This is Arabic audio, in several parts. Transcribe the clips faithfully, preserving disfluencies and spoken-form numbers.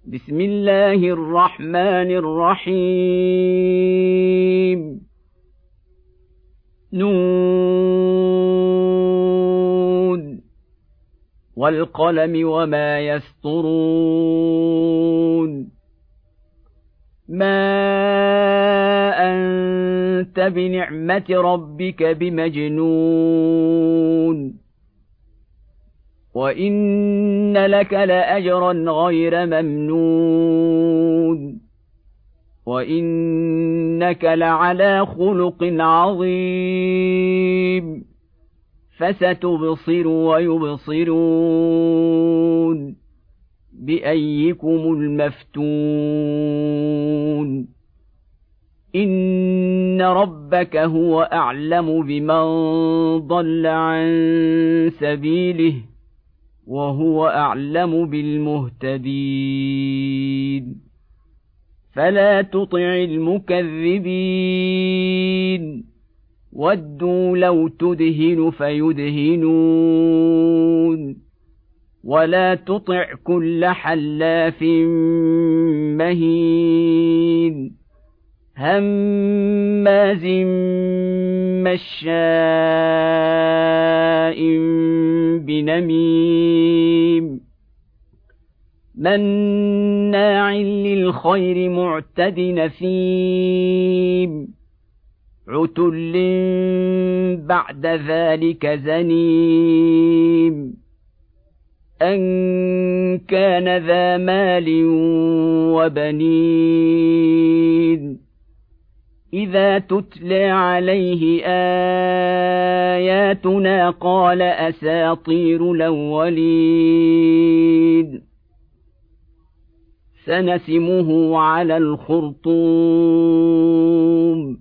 بسم الله الرحمن الرحيم نون والقلم وما يسطرون ما أنت بنعمة ربك بمجنون وإن لك لأجرا غير ممنون وإنك لعلى خلق عظيم فستبصر ويبصرون بأيكم المفتون إن ربك هو أعلم بمن ضل عن سبيله وهو أعلم بالمهتدين فلا تطع المكذبين ودوا لو تدهن فيدهنون ولا تطع كل حلاف مهين هماز مشاء بنميم مناع للخير معتد نثيم عتل بعد ذلك زنيم أن كان ذا مال وبنين إذا تتلى عليه آياتنا قال أساطير الأولين سنسمه على الخرطوم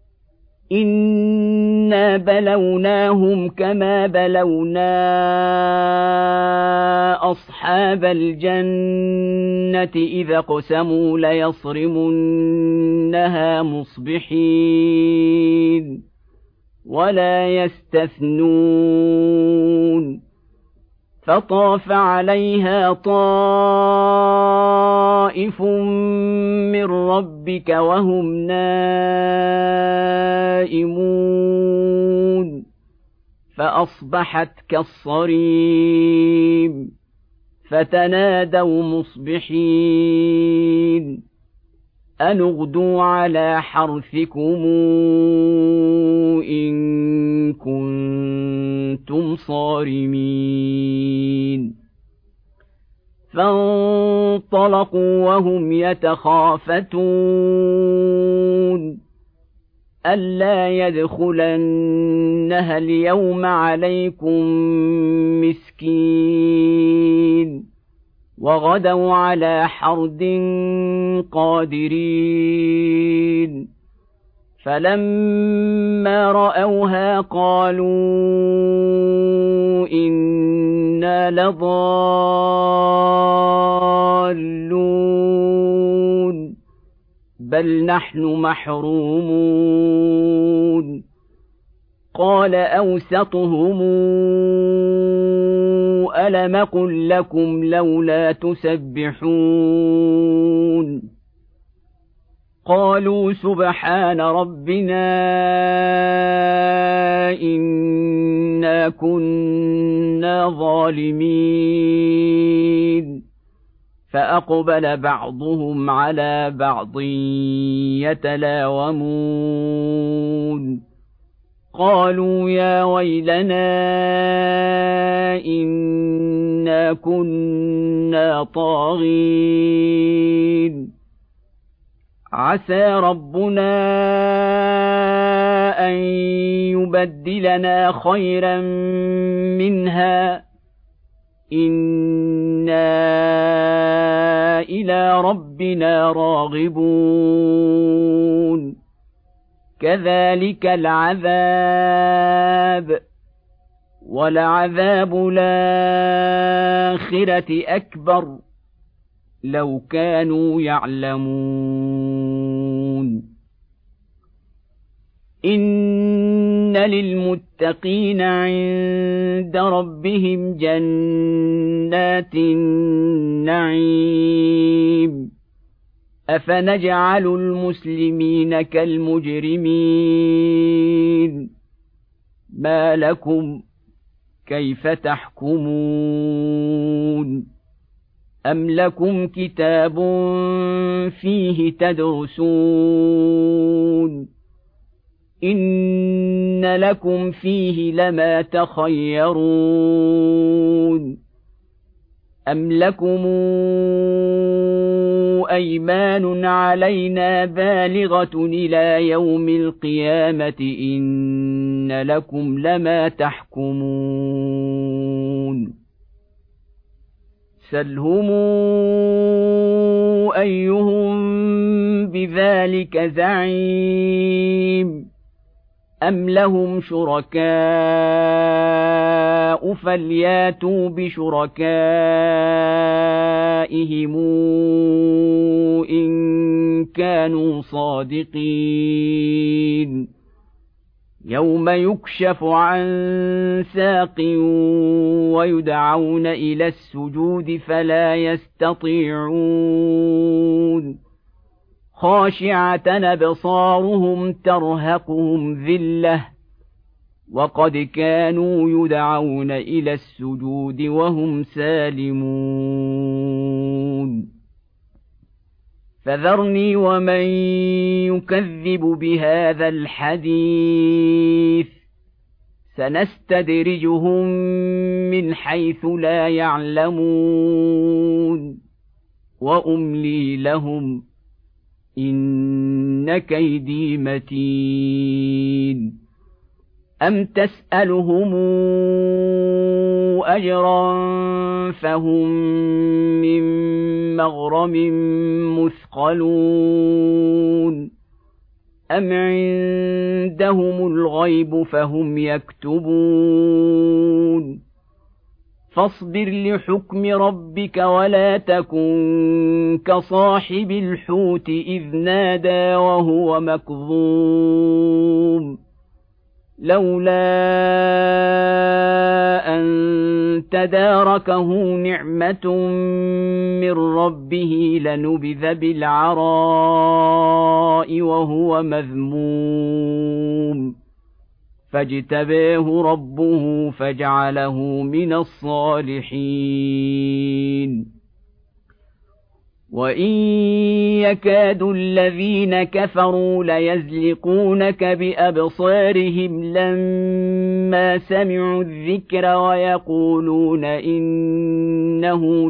إنا بلوناهم كما بلونا أصحاب الجنة إذا اقسموا ليصرمنها مصبحين ولا يستثنون فطاف عليها طائف من ربك وهم نائمون فأصبحت كالصريم فتنادوا مصبحين أن اغدوا على حرثكم إن كنتم صارمين فانطلقوا وهم يتخافتون ألا يدخلنها اليوم عليكم مسكين وغدوا على حرد قادرين فلما رأوها قالوا إنا لضالون بل نحن محرومون قال أوسطهم ألم قل لكم لولا تسبحون قالوا سبحان ربنا إنا كنا ظالمين فأقبل بعضهم على بعض يتلاومون قالوا يا ويلنا إنا كنا طاغين عسى ربنا أن يبدلنا خيرا منها إنا إلى ربنا راغبون كذلك العذاب ولعذاب الآخرة أكبر لو كانوا يعلمون إن للمتقين عند ربهم جنات النعيم أفنجعل المسلمين كالمجرمين ما لكم كيف تحكمون أم لكم كتاب فيه تدرسون إن لكم فيه لما تخيرون أم لكم أيمان علينا بالغة إلى يوم القيامة إن لكم لما تحكمون سلهم أيهم بذلك زعيم أم لهم شركاء فلياتوا بشركائهم إن كانوا صادقين يوم يكشف عن ساق ويدعون إلى السجود فلا يستطيعون خاشعة أبصارهم ترهقهم ذلة وقد كانوا يدعون إلى السجود وهم سالمون فذرني ومن يكذب بهذا الحديث سنستدرجهم من حيث لا يعلمون وأملي لهم إن كيدي متين أم تسألهم أجرا فهم من مغرم مثقلون أم عندهم الغيب فهم يكتبون فاصبر لحكم ربك ولا تكن كصاحب الحوت إذ نادى وهو مكظوم لولا أن تداركه نعمة من ربه لنبذ بالعراء وهو مذموم فاجتباه ربه فجعله من الصالحين وإن يكاد الذين كفروا ليزلقونك بأبصارهم لما سمعوا الذكر ويقولون إنه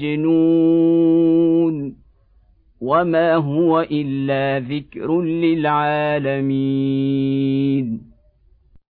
لمجنون وما هو إلا ذكر للعالمين